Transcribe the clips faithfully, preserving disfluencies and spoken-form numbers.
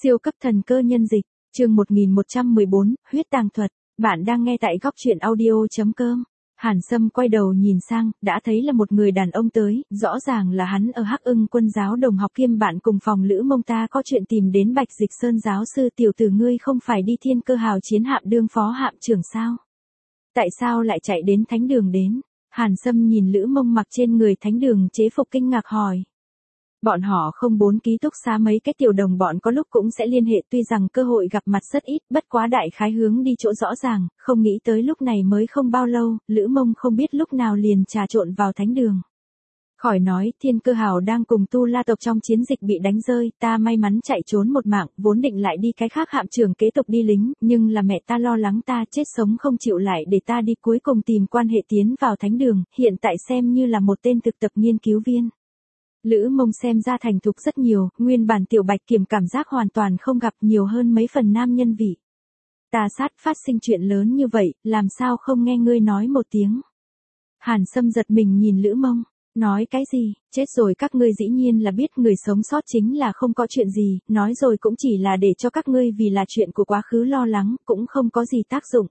Siêu cấp thần cơ nhân dịch, chương một nghìn một trăm mười bốn, huyết tàng thuật, bạn đang nghe tại góc truyện audio.com. Hàn Sâm quay đầu nhìn sang, đã thấy là một người đàn ông tới, rõ ràng là hắn ở Hắc Ưng Quân giáo đồng học kiêm bạn cùng phòng Lữ Mông ta có chuyện tìm đến Bạch Dịch Sơn giáo sư. Tiểu tử ngươi không phải đi Thiên Cơ Hào chiến hạm đương phó hạm trưởng sao? Tại sao lại chạy đến thánh đường đến? Hàn Sâm nhìn Lữ Mông mặc trên người thánh đường chế phục kinh ngạc hỏi. Bọn họ không bốn ký túc xá mấy cái tiểu đồng bọn có lúc cũng sẽ liên hệ, tuy rằng cơ hội gặp mặt rất ít, bất quá đại khái hướng đi chỗ rõ ràng, không nghĩ tới lúc này mới không bao lâu, Lữ Mông không biết lúc nào liền trà trộn vào thánh đường. Khỏi nói, Thiên Cơ Hào đang cùng Tu La tộc trong chiến dịch bị đánh rơi, ta may mắn chạy trốn một mạng, vốn định lại đi cái khác hạm trưởng kế tục đi lính, nhưng là mẹ ta lo lắng ta chết sống không chịu lại để ta đi, cuối cùng tìm quan hệ tiến vào thánh đường, hiện tại xem như là một tên thực tập nghiên cứu viên. Lữ Mông xem ra thành thục rất nhiều, nguyên bản tiểu bạch kiểm cảm giác hoàn toàn không gặp, nhiều hơn mấy phần nam nhân vị. Ta sát phát sinh chuyện lớn như vậy, làm sao không nghe ngươi nói một tiếng. Hàn Sâm giật mình nhìn Lữ Mông, nói cái gì, chết rồi các ngươi dĩ nhiên là biết người sống sót chính là không có chuyện gì, nói rồi cũng chỉ là để cho các ngươi vì là chuyện của quá khứ lo lắng, cũng không có gì tác dụng.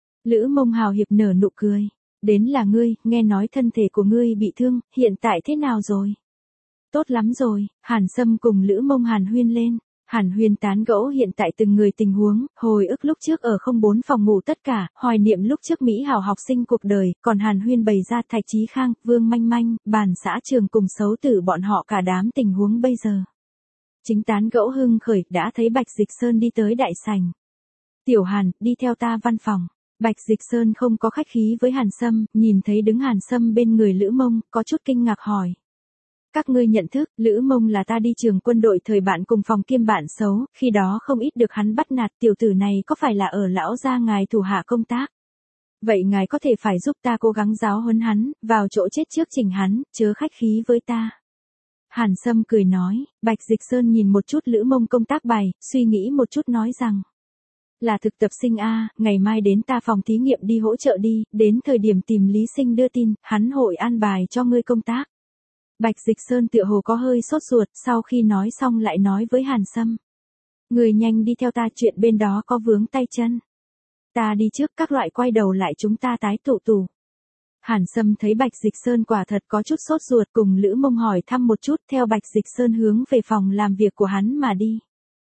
Lữ Mông hào hiệp nở nụ cười, đến là ngươi, nghe nói thân thể của ngươi bị thương, hiện tại thế nào rồi? Tốt lắm rồi, Hàn Sâm cùng Lữ Mông hàn huyên lên, hàn huyên tán gẫu hiện tại từng người tình huống, hồi ức lúc trước ở không bốn phòng ngủ tất cả, hoài niệm lúc trước Mỹ hảo học sinh cuộc đời, còn hàn huyên bày ra Thạch Chí Khang, Vương Manh Manh, Bàn xã trường cùng xấu tử bọn họ cả đám tình huống bây giờ. Chính tán gẫu hưng khởi, đã thấy Bạch Dịch Sơn đi tới đại sảnh. Tiểu Hàn, đi theo ta văn phòng. Bạch Dịch Sơn không có khách khí với Hàn Sâm, nhìn thấy đứng Hàn Sâm bên người Lữ Mông, có chút kinh ngạc hỏi. Các ngươi nhận thức, Lữ Mông là ta đi trường quân đội thời bạn cùng phòng kiêm bạn xấu, khi đó không ít được hắn bắt nạt, tiểu tử này có phải là ở lão gia ngài thủ hạ công tác? Vậy ngài có thể phải giúp ta cố gắng giáo huấn hắn, vào chỗ chết trước chỉnh hắn, chớ khách khí với ta. Hàn Sâm cười nói, Bạch Dịch Sơn nhìn một chút Lữ Mông công tác bài, suy nghĩ một chút nói rằng. Là thực tập sinh A, ngày mai đến ta phòng thí nghiệm đi hỗ trợ đi, đến thời điểm tìm Lý Sinh đưa tin, hắn hội an bài cho ngươi công tác. Bạch Dịch Sơn tựa hồ có hơi sốt ruột, sau khi nói xong lại nói với Hàn Sâm. Người nhanh đi theo ta, chuyện bên đó có vướng tay chân. Ta đi trước, các loại quay đầu lại chúng ta tái tụ tụ. Hàn Sâm thấy Bạch Dịch Sơn quả thật có chút sốt ruột, cùng Lữ Mông hỏi thăm một chút, theo Bạch Dịch Sơn hướng về phòng làm việc của hắn mà đi.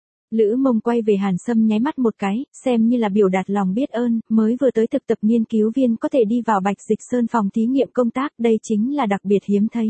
Lữ Mông quay về Hàn Sâm nháy mắt một cái, xem như là biểu đạt lòng biết ơn, mới vừa tới thực tập nghiên cứu viên có thể đi vào Bạch Dịch Sơn phòng thí nghiệm công tác, đây chính là đặc biệt hiếm thấy.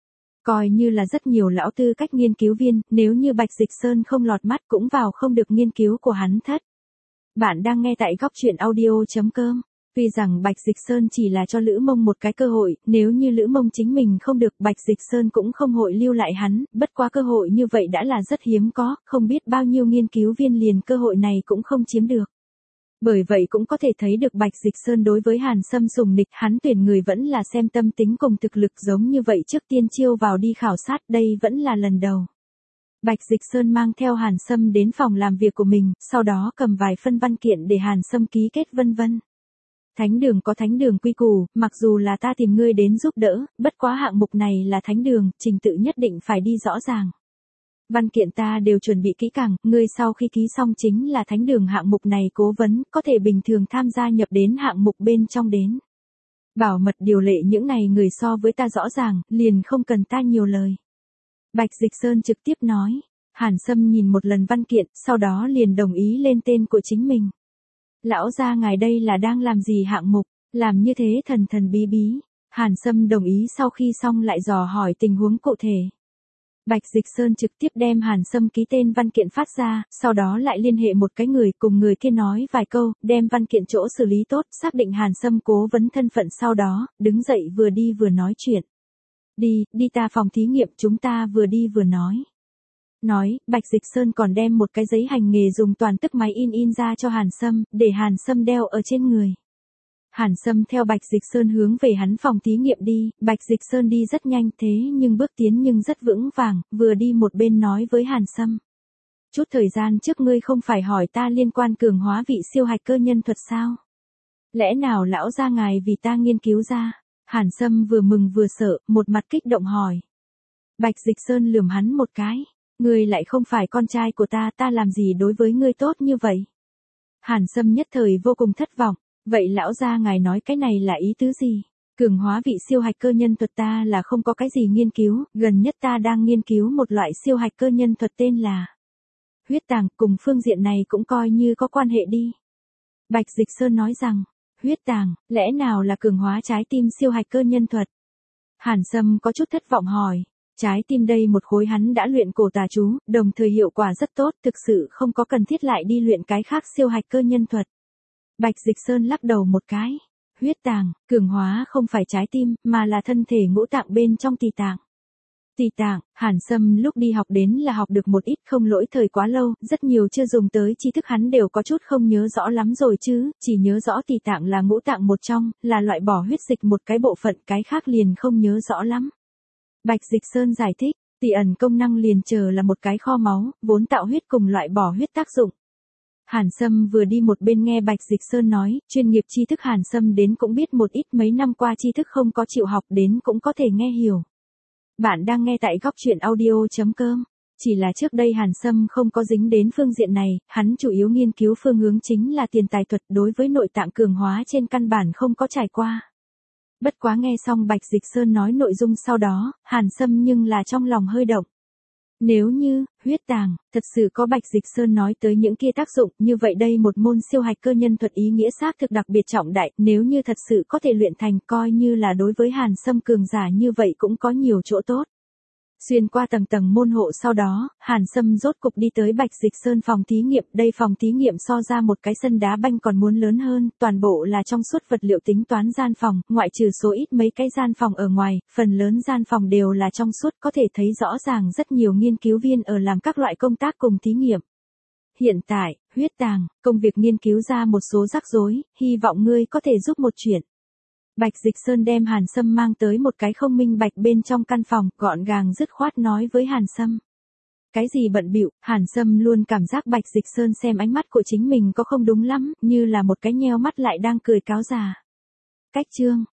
Coi như là rất nhiều lão tư cách nghiên cứu viên, nếu như Bạch Dịch Sơn không lọt mắt cũng vào không được nghiên cứu của hắn thất. Bạn đang nghe tại góc truyện audio.com. Tuy rằng Bạch Dịch Sơn chỉ là cho Lữ Mông một cái cơ hội, nếu như Lữ Mông chính mình không được, Bạch Dịch Sơn cũng không hội lưu lại hắn, bất quá cơ hội như vậy đã là rất hiếm có, không biết bao nhiêu nghiên cứu viên liền cơ hội này cũng không chiếm được. Bởi vậy cũng có thể thấy được Bạch Dịch Sơn đối với Hàn Sâm sùng nịch, hắn tuyển người vẫn là xem tâm tính cùng thực lực, giống như vậy trước tiên chiêu vào đi khảo sát, đây vẫn là lần đầu. Bạch Dịch Sơn mang theo Hàn Sâm đến phòng làm việc của mình, sau đó cầm vài phân văn kiện để Hàn Sâm ký kết vân vân. Thánh đường có thánh đường quy củ, mặc dù là ta tìm ngươi đến giúp đỡ, bất quá hạng mục này là thánh đường, trình tự nhất định phải đi rõ ràng. Văn kiện ta đều chuẩn bị kỹ càng, ngươi sau khi ký xong chính là thánh đường hạng mục này cố vấn, có thể bình thường tham gia nhập đến hạng mục bên trong đến. Bảo mật điều lệ những này người so với ta rõ ràng, liền không cần ta nhiều lời. Bạch Dịch Sơn trực tiếp nói, Hàn Sâm nhìn một lần văn kiện, sau đó liền đồng ý lên tên của chính mình. Lão gia ngài đây là đang làm gì hạng mục, làm như thế thần thần bí bí. Hàn Sâm đồng ý sau khi xong lại dò hỏi tình huống cụ thể. Bạch Dịch Sơn trực tiếp đem Hàn Sâm ký tên văn kiện phát ra, sau đó lại liên hệ một cái người, cùng người kia nói vài câu, đem văn kiện chỗ xử lý tốt, xác định Hàn Sâm cố vấn thân phận, sau đó, đứng dậy vừa đi vừa nói chuyện. Đi, đi ta phòng thí nghiệm, chúng ta vừa đi vừa nói. Nói, Bạch Dịch Sơn còn đem một cái giấy hành nghề dùng toàn tức máy in in ra cho Hàn Sâm, để Hàn Sâm đeo ở trên người. Hàn Sâm theo Bạch Dịch Sơn hướng về hắn phòng thí nghiệm đi, Bạch Dịch Sơn đi rất nhanh thế nhưng bước tiến nhưng rất vững vàng, vừa đi một bên nói với Hàn Sâm. Chút thời gian trước ngươi không phải hỏi ta liên quan cường hóa vị siêu hạch cơ nhân thuật sao? Lẽ nào lão gia ngài vì ta nghiên cứu ra? Hàn Sâm vừa mừng vừa sợ, một mặt kích động hỏi. Bạch Dịch Sơn lườm hắn một cái. Ngươi lại không phải con trai của ta, ta làm gì đối với ngươi tốt như vậy? Hàn Sâm nhất thời vô cùng thất vọng, vậy lão gia ngài nói cái này là ý tứ gì? Cường hóa vị siêu hạch cơ nhân thuật ta là không có cái gì nghiên cứu, gần nhất ta đang nghiên cứu một loại siêu hạch cơ nhân thuật tên là huyết tàng, cùng phương diện này cũng coi như có quan hệ đi. Bạch Dịch Sơn nói rằng, huyết tàng, lẽ nào là cường hóa trái tim siêu hạch cơ nhân thuật? Hàn Sâm có chút thất vọng hỏi, trái tim đây một khối hắn đã luyện cổ tà chú, đồng thời hiệu quả rất tốt, thực sự không có cần thiết lại đi luyện cái khác siêu hạch cơ nhân thuật. Bạch Dịch Sơn lắc đầu một cái, huyết tàng, cường hóa không phải trái tim, mà là thân thể ngũ tạng bên trong tỳ tạng. Tỳ tạng, Hàn Sâm lúc đi học đến là học được một ít, không lỗi thời quá lâu, rất nhiều chưa dùng tới tri thức hắn đều có chút không nhớ rõ lắm rồi chứ, chỉ nhớ rõ tỳ tạng là ngũ tạng một trong, là loại bỏ huyết dịch một cái bộ phận, cái khác liền không nhớ rõ lắm. Bạch Dịch Sơn giải thích, tỳ ẩn công năng liền chờ là một cái kho máu, vốn tạo huyết cùng loại bỏ huyết tác dụng. Hàn Sâm vừa đi một bên nghe Bạch Dịch Sơn nói, chuyên nghiệp tri thức Hàn Sâm đến cũng biết một ít, mấy năm qua tri thức không có chịu học đến cũng có thể nghe hiểu. Bạn đang nghe tại góc truyện audio chấm com. Chỉ là trước đây Hàn Sâm không có dính đến phương diện này, hắn chủ yếu nghiên cứu phương hướng chính là tiền tài thuật, đối với nội tạng cường hóa trên căn bản không có trải qua. Bất quá nghe xong Bạch Dịch Sơn nói nội dung sau đó, Hàn Sâm nhưng là trong lòng hơi động. Nếu như, huyết tàng, thật sự có Bạch Dịch Sơn nói tới những kia tác dụng, như vậy đây một môn siêu hạch cơ nhân thuật ý nghĩa xác thực đặc biệt trọng đại, nếu như thật sự có thể luyện thành, coi như là đối với Hàn Sâm cường giả như vậy cũng có nhiều chỗ tốt. Xuyên qua tầng tầng môn hộ sau đó, Hàn Sâm rốt cục đi tới Bạch Dịch Sơn phòng thí nghiệm, đây phòng thí nghiệm so ra một cái sân đá banh còn muốn lớn hơn, toàn bộ là trong suốt vật liệu tính toán gian phòng, ngoại trừ số ít mấy cái gian phòng ở ngoài, phần lớn gian phòng đều là trong suốt, có thể thấy rõ ràng rất nhiều nghiên cứu viên ở làm các loại công tác cùng thí nghiệm. Hiện tại, huyết tàng, công việc nghiên cứu ra một số rắc rối, hy vọng ngươi có thể giúp một chuyện. Bạch Dịch Sơn đem Hàn Sâm mang tới một cái không minh bạch bên trong căn phòng, gọn gàng dứt khoát nói với Hàn Sâm. Cái gì bận bịu? Hàn Sâm luôn cảm giác Bạch Dịch Sơn xem ánh mắt của chính mình có không đúng lắm, như là một cái nheo mắt lại đang cười cáo già. Cách chương,